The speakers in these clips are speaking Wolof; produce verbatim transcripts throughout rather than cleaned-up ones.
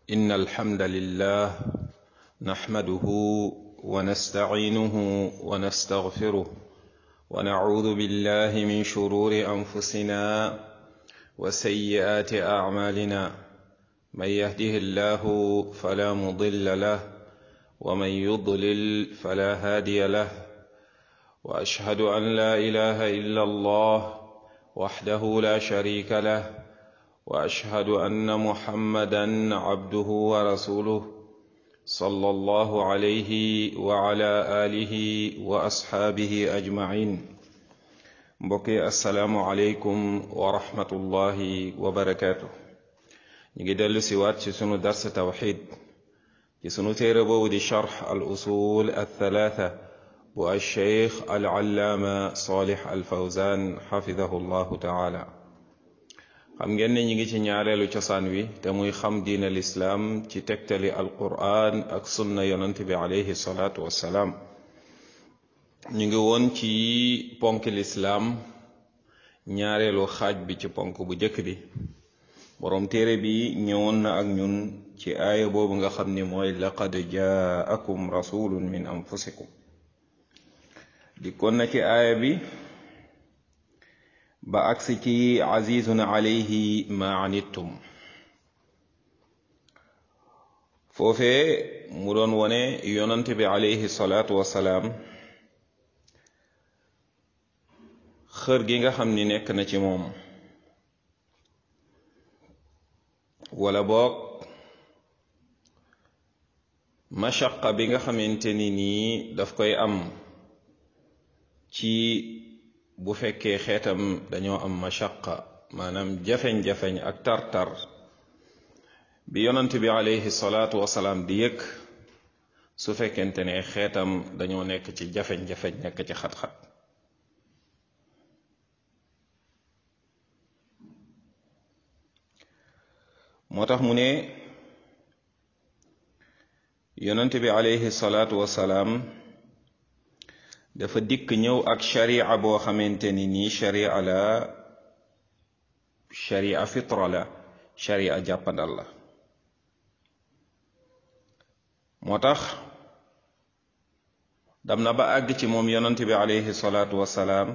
إن الحمد لله نحمده ونستعينه ونستغفره ونعوذ بالله من شرور أنفسنا وسيئات أعمالنا من يهده الله فلا مضل له ومن يضلل فلا هادي له وأشهد أن لا إله إلا الله وحده لا شريك له وأشهد أن محمدا عبده ورسوله صلى الله عليه وعلى آله وأصحابه أجمعين بقي السلام عليكم ورحمة الله وبركاته نجدل سوات سنو درس توحيد سنو تيربو دي شرح الأصول الثلاثة والشيخ العلامة صالح الفوزان حفظه الله تعالى xam ngeen ne ñi ngi ci ñaareelu cosaan wi te muy xam diina lislaam ci tegtali alquran ak sunna yonent bi alayhi salaatu wassalaam ñu ngi woon ci ponk lislaam ñaareelu xaaj bi ci ponk bu jëkk bi boroom téere bi ñëwoon na ak ñun ci aaya boobu nga xam ni mooy laqad jaakum rasulun min anfusikum dikkoon na ci aaya bi ba agsi ci azizun alayhi ma anittum foofee mu doon wone yonante bi alayhi salaatu wasalaam xër gi nga xam ni nekk na ci moom wala boog mashaqa bi nga xamante ni nii daf koy am ci bu fekkee xeetam dañoo am mashaqa maanaam jafeñ-jafeñ ak tar-tar bi yonant bi alayhi salaatu wasalaam di yëg su fekkente ne xeetam dañoo nekk ci jafeñ-jafeñ nekk ci xat-xat moo tax mu ne yonant bi alayhi salaatu wasalaam dafa dikk ñëw ak sharia boo xamante ni nii sharia la sharia fitra la sharia jàppandal la moo tax dam na ba àgg ci moom yonent bi alayhi salaatu wassalaam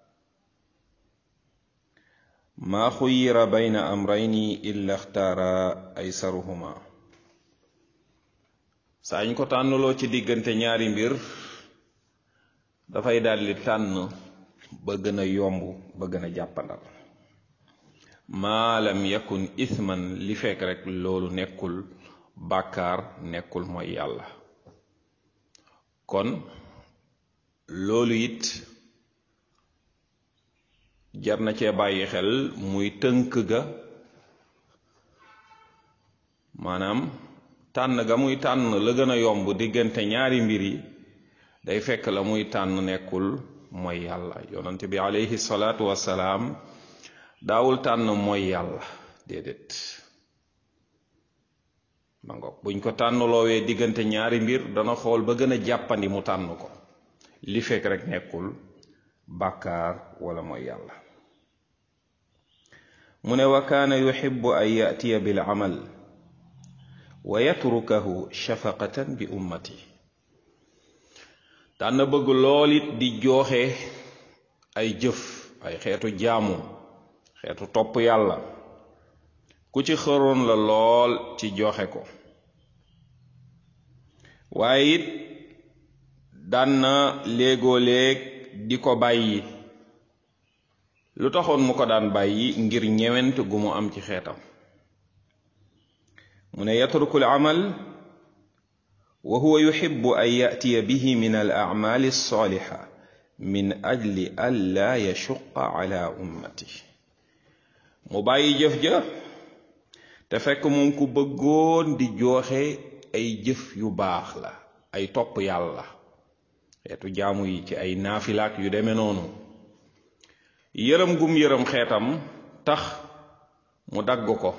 maa xuyira bayna amrayni illa ixtaara aysaruhuma saa ñu ko tànnuloo ci diggante ñaari mbir dafay daldi tànn ba gën a yomb ba gën a jàppandal maa lam yakun isman li fekk rek loolu nekkul bàkkaar nekkul mooy yàlla kon loolu it jar na cee bàyyi xel muy tënk ga maanaam tànn ga muy tànn la gën a yomb diggante ñaari mbir yi day fekk la muy tànn nekkul mooy yàlla yonent bi alayhi salaatu wassalaam daawul tànn mooy yàlla déedéet ma ngoog buñ ko tànn loowee diggante ñaari mbir dana xool ba gën a jàppandi mu tànn ko li fekk rek nekkul bàkkaar wala mooy yàlla mu ne wa kaana yuhibbu an yatiya bil amal wa yatrukahu shafaqatan bi ummati daan na bëgg lool it di jooxe ay jëf ay xeetu jaamu xeetu topp yàlla ku ci xëroon la lool ci joxe ko waaye it daan na léegoo léeg di ko bàyyi lu taxoon mu ko daan bàyyi ngir ñewent gu mu am ci xeetam mu ne yatrukul amal wa huwa yuhibbu an ya'tiya bihi min al-a'mal as-salihah min ajli an la yashqa ala ummati mu bàyyi jëf ja te fekk moom ku bëggoon di joxe ay jëf yu baax la ay topp yàlla xeetu jaamu yi ci ay naafilaak yu demee noonu yërëm gum yërëm xeetam tax mu dagg ko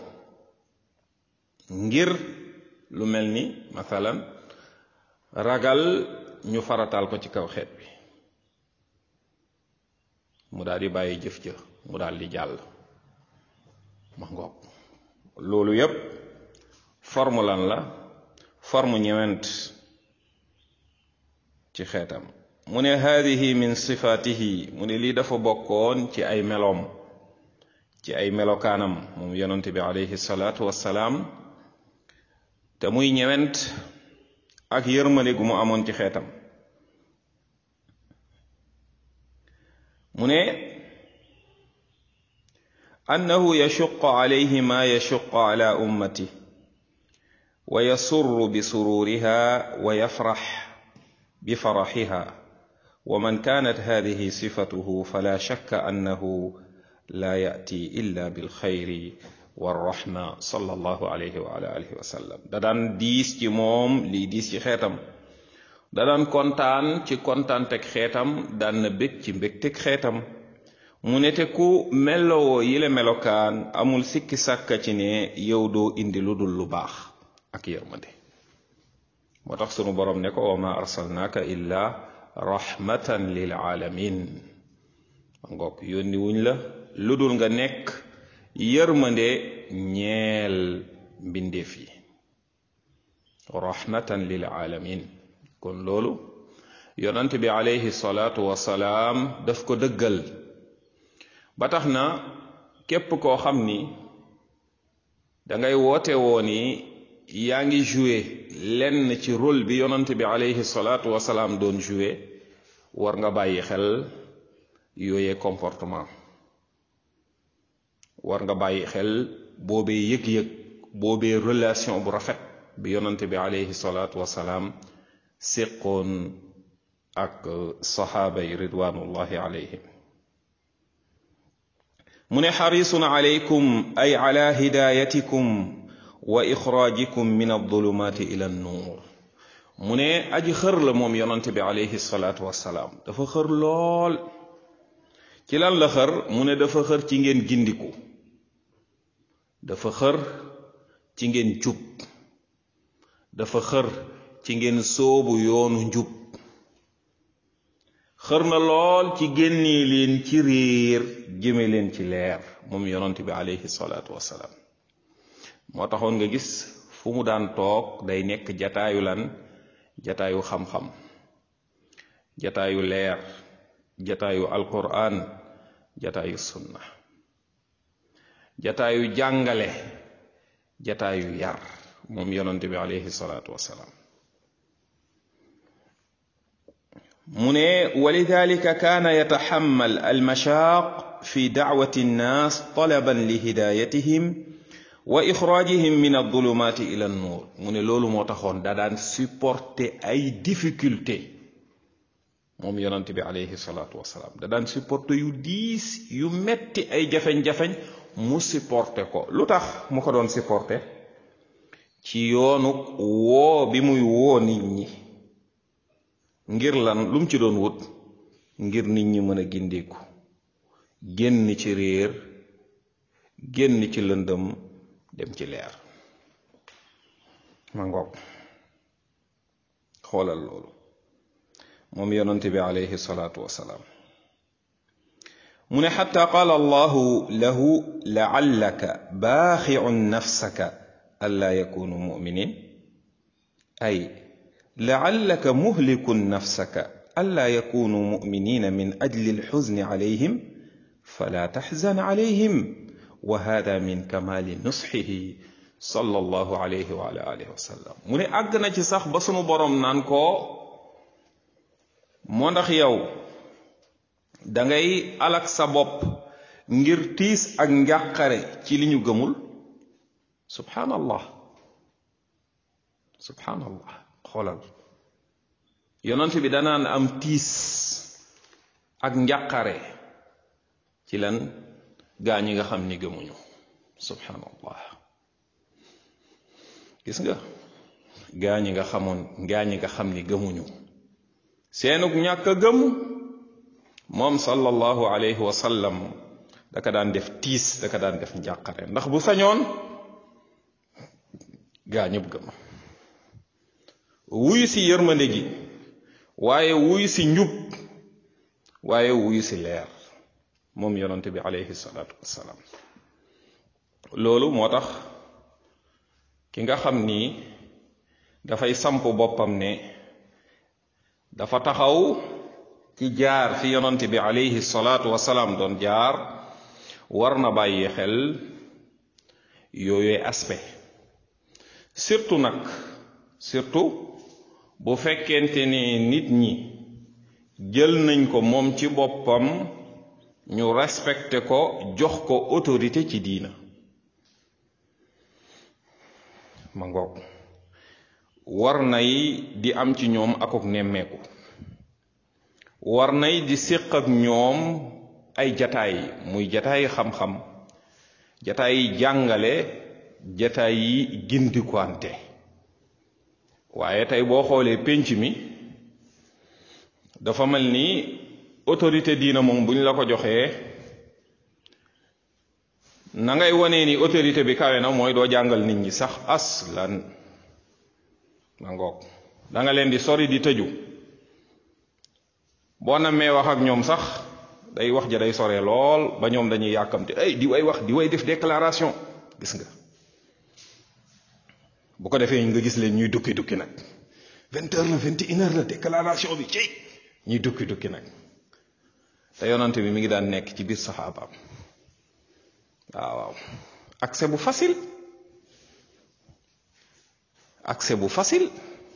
ngir lu mel ni masalan ragal ñu faratal ko ci kaw xeet bi mu daal di bàyyi jëf ja mu daal di jàll ma ngoog loolu yépp forme lan la forme ñewent ci xeetam mu ne haadihi min sifaatihi mu ne lii dafa bokkoon ci ay meloom ci ay melokaanam moom yonent bi alayhi salaatu wassalaam te muy ñewent ak yërmande gu mu amoon ci xeetam mu ne annahu yashuqu alayhi ma yashuqu ala ummati wa yasurru bi sururiha wa yafrax bi faraxiha wa man kanat hadihi sifatuhu fala shakka annahu la yati illa bilxayri warrahma sallallahu alayhi wa ala alihi wa sallam da daan diis ci moom lii diis ci xeetam da daan kontaan ci kontaanteg xeetam daan na bég ci mbégteg xeetam mu ne te ku mellowoo yile melokaan amul sikki sàkka ci ne yow doo indi lu dul lu baax ak yërmande moo tax sunu borom ne ko wa ma arsalnaaka illa rahmatan lil alamin ngoog yónni wuñ la lu dul nga nekk yërmande ñeel mbindeef yi rahmatan lil alamin kon loolu yonent bi alayhi salaatu wasalaam daf ko dëggal ba tax na képp koo xam ni dangay woote woo ni yaa ngi joué lenn ci rôle bi yonent bi alayhi salaatu wasalaam doon joué war nga bàyyi xel yooyee comportement war nga bàyyi xel boobee yëg-yëg boobee relation bu rafet bi yonent bi alayhi salaatu wasalaam séqoon ak saxaaba yi ridwanullahi alayhim mu ne xarisun alaykum ay ala hidayatikum wa ixraajikum min adulumaati ila annuur mu ne aji xër la moom yonent bi alayhi salaatu wassalaam dafa xër lool ci lan la xër mu ne dafa xër ci ngeen gindiku dafa xër ci ngeen jub dafa xër ci ngeen soobu yoonu njub xër na lool ci génnee leen ci réer jëme leen ci leer moom yonent bi alayhi salaatu wassalaam moo taxoon nga gis fu mu daan toog day nekk jataayu lan jataayu xam-xam jataayu leer jataayu alquran jataayu sunna jataayu jàngale jataayu yar moom yonent bi alayhi salaatu wassalaam mu ne walidalika kaana yataxammal almashaaq fi dacwati nnaas talaban li hidayatihim wa ixraajihim min adulumaati ila annuur mu ne loolu moo taxoon da daan supporter ay difficulté moom yonent bi alayhi salaatu wasalaam da daan supporter yu diis yu metti ay jafeñ-jafeñ mu supporter ko lu tax mu ko doon supporter ci yoonu woo bi muy woo nit ñi ngir lan lu mu ci doon wut ngir nit ñi mën a gindiku génn ci réer génn ci lëndëm dem ci leer ma ngoog xoolal loolu moom yonent bi alayhi salaatu wasalaam mu ne xatta qaala allahu lahu laallaka baaxiun nafsaka allaa yakunu muminin ay laallaka muhlikun nafsaka allaa yakunu muminina min ajli alxuzni alayhim fala taxzan alayhim wa hada min kamali nusxihi sallallahu alayhi wa ala alihi wa sallam mu ne àgg na ci sax ba sunu boroom naan ko moo ndax yow dangay alak sa bopp ngir tiis ak njàqare ci li ñu gëmul subhanallah subhanallah xoolal yonent bi danaan am tiis ak njàqare ci lan gaa ñi nga xam ni gëmuñu subhanallah gis nga gaa ñi nga xamoon gaa ñi nga xam ni gëmuñu seenug ñàkk a gëm moom sallallahu alayhi wa sallam daka daan def tiis daka daan def njàqare ndax bu sañoon gaa ñëpp gëm wuyu si yërmande gi waaye wuyu si njub waaye wuyu si leer moom yonent bi alayhi salaatu wassalaam loolu moo tax ki nga xam ni dafay samp boppam ne dafa taxaw ci jaar fi yonent bi alayhi salaatu wasalaam doon jaar war na bàyyi xel yooyu aspect surtout nag surtout bu fekkente ne nit ñi jël nañ ko moom ci boppam ñu respecté ko jox ko autorité ci diina ma ngoog war nay di am ci ñoom akuk nemmeeku war nay di séq ak ñoom ay jataay muy jataay xam-xam jataay yi jàngale jataay yi gindikuwante waaye tey boo xoolee pénc mi dafa mel ni autorité diina moom buñ la ko joxee na ngay wonee ni autorité bi kawe na mooy doo jàngal nit ñi sax aslan ma ngoog da nga leen di sori di tëju boo namee wax ak ñoom sax day wax ja day soree lool ba ñoom dañuy yàkkamte ay di way wax di way def déclaration gis nga bu ko defee nga gis leen ñuy dukki dukki nag vingt heures la vingt et une heures la déclaration bi ci ñuy dukki dukki nag te yonante bi mi ngi daan nekk ci biir saxaabaam waaw waaw accès bu facile accès bu facile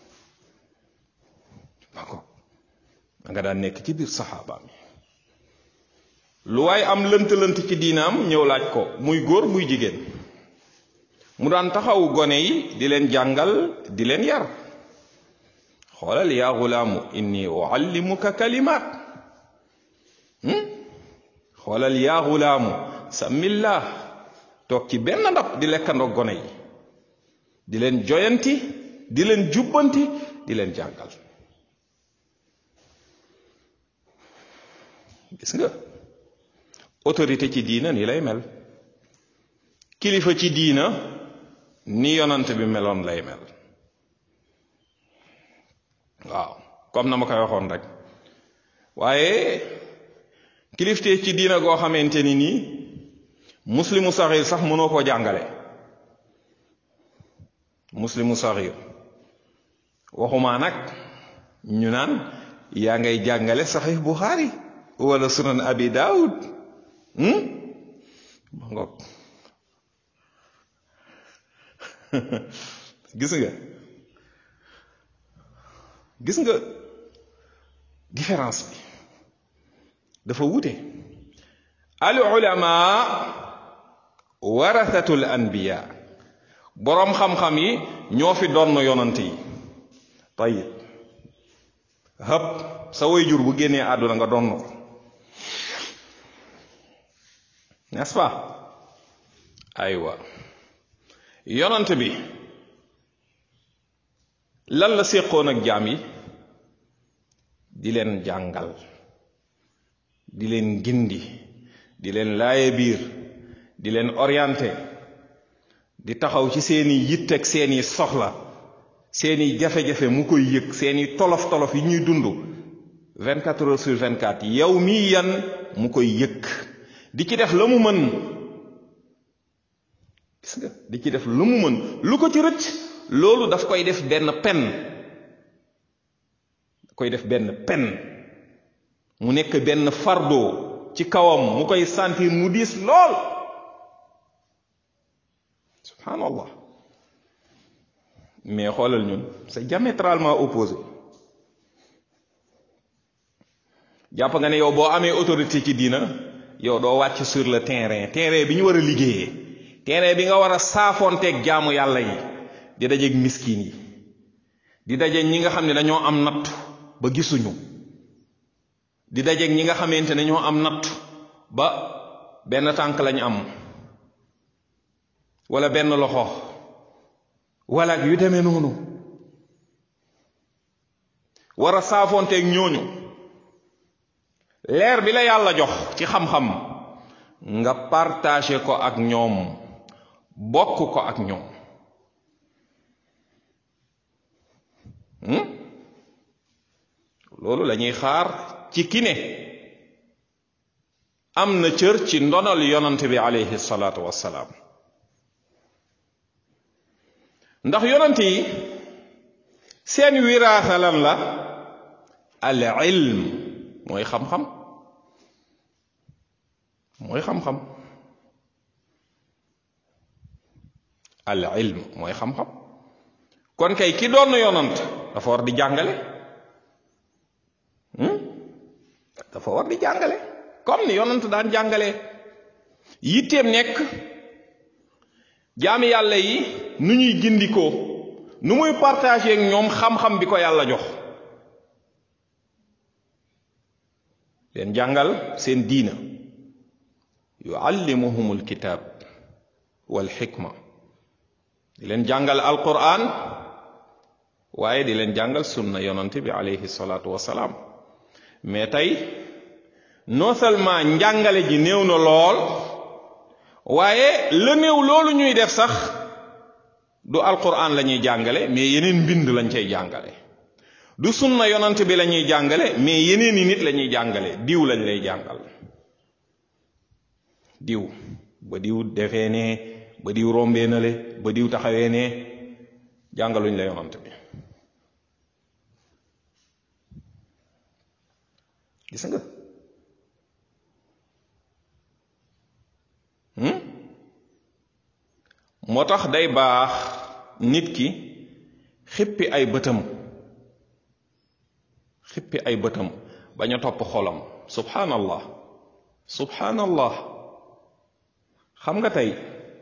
d'accord da nga daan nekk ci biir saxaabaam yi lu waay am lënt-lënt ci diinaam ñëw laaj ko muy góor muy jigéen mu daan taxaw gone yi di leen jàngal di leen yar xoolal yaa gulaamu inni uallimuka kalimaat xoolal yaa gulaamu samillah toog ci benn ndab di lekkandoo gone yi di leen joyanti di leen jubbanti di leen jàngal gis nga autorité ci diina ni lay mel kilifa ci diina ni yonant bi meloon lay mel waaw comme na ma koy waxoon rek waaye kilifte ci diina goo xamante ni nii muslimu saxiir sax mënoo koo jàngale muslimu saxiir waxumaa nag ñu naan yaa ngay jàngale saxiix Buxaari wala sunan abi daawud ma ngoog gis nga gis nga différence bi dafa wute al ulama warathatul anbiya boroom xam-xam yi ñoo fi doon yonant yi tayib hëpp sa waajur bu génnee àdduna nga doon ko n'est-ce pas aywa yonant bi lan la séqoon ak jaam yi di leen jàngal di leen gindi di leen laaye biir di leen orienté di taxaw ci seeni yitt ak seeni soxla seeni jafe-jafe mu koy yëg seeni tolof tolof yi ñuy dund vingt-quatre heures sur vingt-quatre yow mii yan mu koy yëg di ci def la mu mën gis nga di ci def lu mu mën lu ko ci rëcc loolu daf koy def benn pen koy def benn pen mu nekk benn fardeau ci kawam mu koy sentir mu diis lool subhanallah mais xoolal ñun c'est diamétralement opposé jàpp nga ne yow boo amee autorité ci diina yow doo wàcc sur le terrain terrain bi ñu war a liggéeyee terrain bi nga war a saafoonteeg jaamu yàlla yi di dajeeg miskin yi di dajeeg ñi nga xam ne dañoo am natt ba gisuñu di dajeeg ñi nga xamante ne ñoo am natt ba benn tànk lañ am wala benn loxo wala yu demee noonu war a saafoonteeg ñooñu leer bi la yàlla jox ci xam-xam nga partagé ko ak ñoom bokk ko ak ñoom loolu lañuy xaar ci ki ne am na cër ci ndonal yonante bi alayhi salaatu wassalaam ndax yonent yi seen wiraasa lan la al ilm mooy xam-xam mooy xam-xam al ilm mooy xam-xam kon kay ki doon yonant dafa war di jàngale dafa war di jàngale comme ni yonant daan jàngale yitteem nekk jaami yàlla yi nu ñuy gindikoo nu muy partager ak ñoom xam-xam bi ko yàlla jox leen jàngal seen diina yuallimuhumul kitab wal xikma di leen jàngal alquran waaye di leen jàngal sunna yonante bi alayhi salaatu wasalaam mais tey non seulement njàngale ji néew na lool waaye la néew loolu ñuy def sax du alquran la ñuy jàngale mais yeneen mbind lañ cay jàngale du sunna yonante bi la ñuy jàngale mais yeneen i nit la ñuy jàngale diw lañ lay jàngal diw ba diw defee ne ba diw rombee na le ba diw taxawee ne jàngaluñ la yonant bi gis nga moo tax day baax nit ki xippi ay bëtam xippi ay bëtam bañ a topp xolam subhanallah subhanallah xam nga tey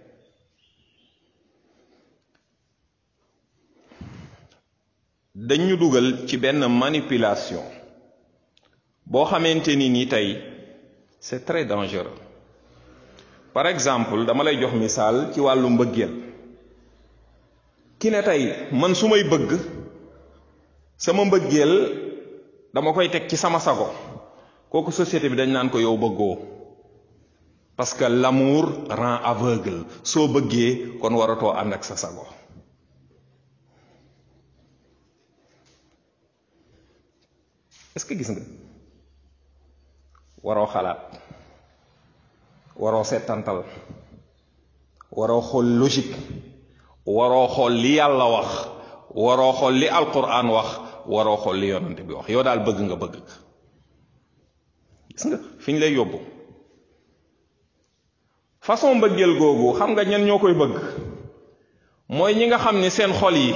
dañu dugal ci benn manipulation boo xamante ni ni tey c'est très dangereux par exemple dama lay jox misaal ci wàllu mbëggeel ki ne tey man su may bëgg sama mbëggeel dama koy teg ci sama sago kooku société bi dañ naan ko yow bëggoo parce que l'amour rend aveugle soo bëggee kon waratoo ànd ak sa sago est-ce que gis nga waroo xalaat waroo seetantal waroo xool logique waroo xool li yàlla wax waroo xool li alquran wax waroo xool li yonante bi wax yow daal bëgg nga bëgg gis nga fi ñu lay yóbbu façon mbëggeel googu xam nga ñen ñoo koy bëgg mooy ñi nga xam ni seen xol yi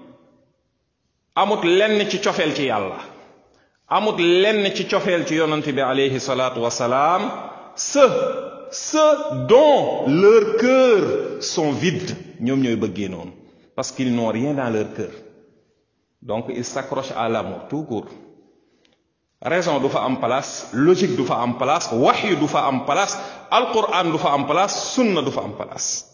amut lenn ci cofeel ci yàlla amut lenn ci cofeel ci yonante bi alayhi salaatu wasalaam ceux ceux dont leurs cœurs sont vides ñoom ñooy bëggee noonu parce qu'ils n'ont rien dans leur cœur donc ils s'accrochent à l'amour tout court raison du fa am place logique du fa am place wahyu du fa am place alquran du fa am place sunna du fa am place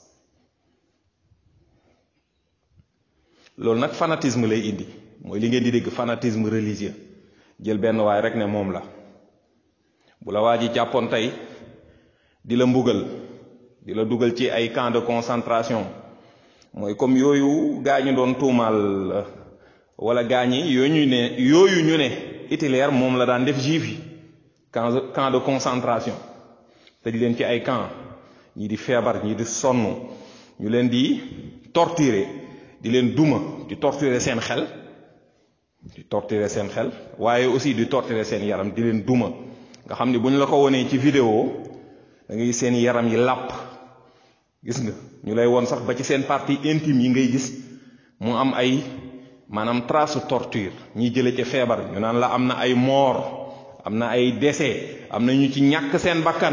loolu nag fanatisme lay indi mooy li ngeen di dégg fanatisme religieux jël benn waay rek ne moom la bu la waa ji jàppoon tey di la mbugal di la dugal ci ay camp de concentration mooy comme yooyu gaa ñu doon tuumaal wala gaa ñi yooyu ñu ne yooyu ñu ne Hitler moom la daan def juif yi camp camp de concentration tëj leen ci ay camp ñii di feebar ñii di sonn ñu leen di torturer di leen duma di torturer seen xel di torturer seen xel waaye aussi di torturer seen yaram di leen duma nga xam ni bu ñu la ko wonee ci vidéo da ngay seen yaram yi làpp gis nga ñu lay woon sax ba ci seen partie intime yi ngay gis mu am ay maanaam trace torture ñi jële ci feebar ñu naan la am na ay mort am na ay décès am na ñu ci ñàkk seen bakkan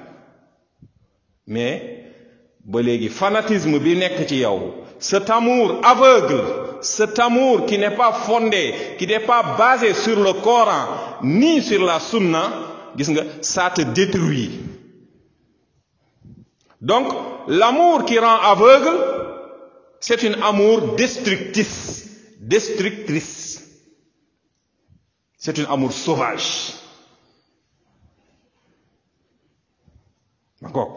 mais ba léegi fanatisme bi nekk ci yow cet amour aveugle cet amour qui n'est pas fondé qui n'est pas basé sur le Coran ni sur la sunna gis nga ça te détruit donc l'amour qui rend aveugle c'est un amour destructrice destructrice c'est un amour sauvage d'accord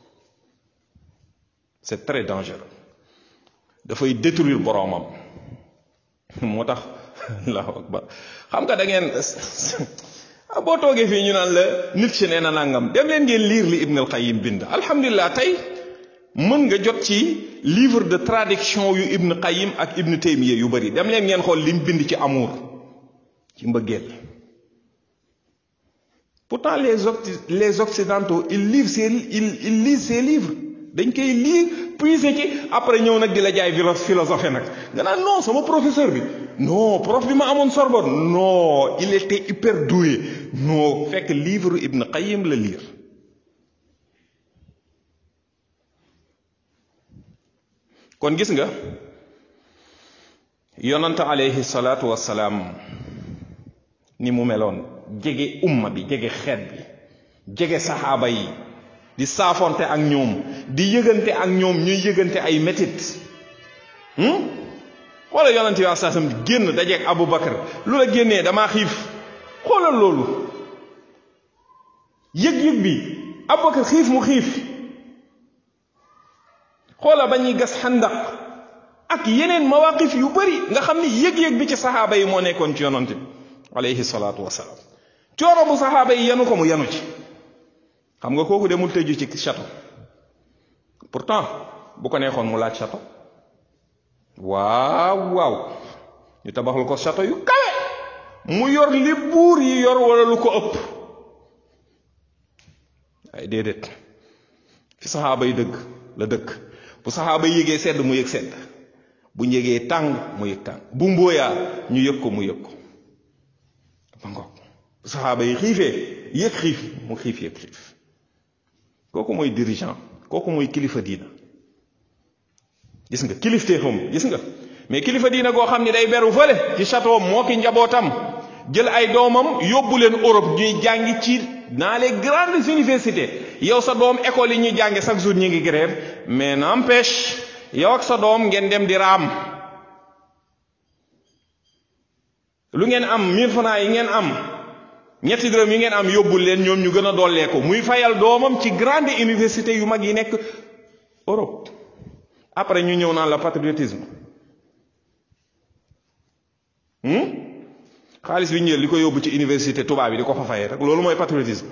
c'est très dangereux dafay détruire boroomam moo tax allahu akbar xam nga da ngeen boo toogee fii ñu naan la nit ci nee na nangam dem leen ngeen liir li Ibn al-Qayyim bind alhamdulilah tey mën nga jot ci livre de traduction yu Ibn Qayyim ak Ibn Taymiya yu bari dem leen ngeen xool lim bind ci amour ci mbëggeel. Pourtant les les occidentaux ils lisent ces ils ils lisent ces livres dañ koy lire puiser ci après ñëw nag di la jaay philosophie nag nga naan non sama professeur bi non prof bi ma amoon Sorbonne non il était hyper doué non fekk livre Ibn Qayyim la lire. kon gis nga yonant alayhi salaatu wassalaam ni mu meloon jege umma bi jege xeet bi jege saxaaba yi di saafonte ak ñoom di yëgante ak ñoom ñuy yëgante ay métit wala yonent bi saasam génn dajeeg Abu Bakar lu la génnee damaa xiif xoolal loolu yëg-yëg bi Abu Bakar xiif mu xiif xoola ba ñuy gas xandaq ak yeneen mawaqif yu bari nga xam ni yëg-yëg bi ci saxaaba yi moo nekkoon ci yonent bi alayhi salaatu wasalaam coono bu saxaaba yi yanu ko mu yanu ci xam nga kooku demul tëju ci château pourtant bu ko neexoon mu laaj château waaw waaw ñu tabaxal ko château yu kawe mu yor li buur yi yor wala lu ko ëpp ay déedéet fi saxaaba yi dëgg la dëkk bu saxaaba yi yëgee sedd mu yëg sedd bu ñu yëgee tàng mu yëg tàng bu mbooyaa ñu yëg ko mu yëg ko ba ngoog bu saxaaba yi xiifee yëg xiif mu xiif yëg xiif kooku mooy dirigeant kooku mooy kilifa diina gis nga kilifteefam gis nga mais kilifa diina goo xam ne day beru fële ci château moo ki njabootam jël ay doomam yóbbu leen Europe ñuy jàngi ci dans les grandes universités yow sa doom école yi ñuy jànge chaque jour ñi ngi grève mais n'empêche yow ak sa doom ngeen dem di raam lu ngeen am mille francs yi ngeen am ñetti dërëm yi ngeen am yóbbul leen ñoom ñu gën a dollee ko muy fayal doomam ci grande université yu mag yi nekk Europe après ñu ñëw naan la patriotisme xaalis bi ñu jël li ko yóbbu ci université tubaab yi di ko fa fayee rek loolu mooy patriotisme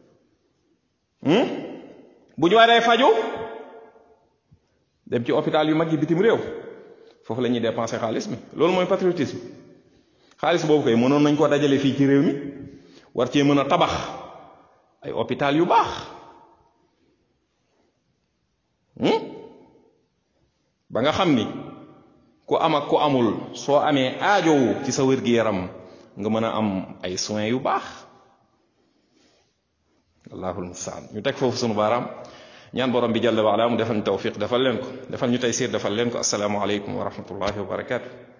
bu ñu waree faju dem ci hôpital yu mag yi bitim réew foofu la ñuy dépenser xaalis bi loolu mooy patriotisme xaalis boobu koy mënoon nañ ko dajale fii ci réew mi war cee mën a tabax ay hôpital yu baax ba nga xam ni ku am ak ku amul soo amee aajowu ci sa wér-gi-yaram nga mën a am ay soins yu baax allahul mustaan ñu teg foofu sunu baaraam ñaan borom bi jalla wa ala mu defal ñu tawfiq defal leen ko defal ñu taysiir defal leen ko assalaamu aleykum wa rahmatullahi wa barakaatu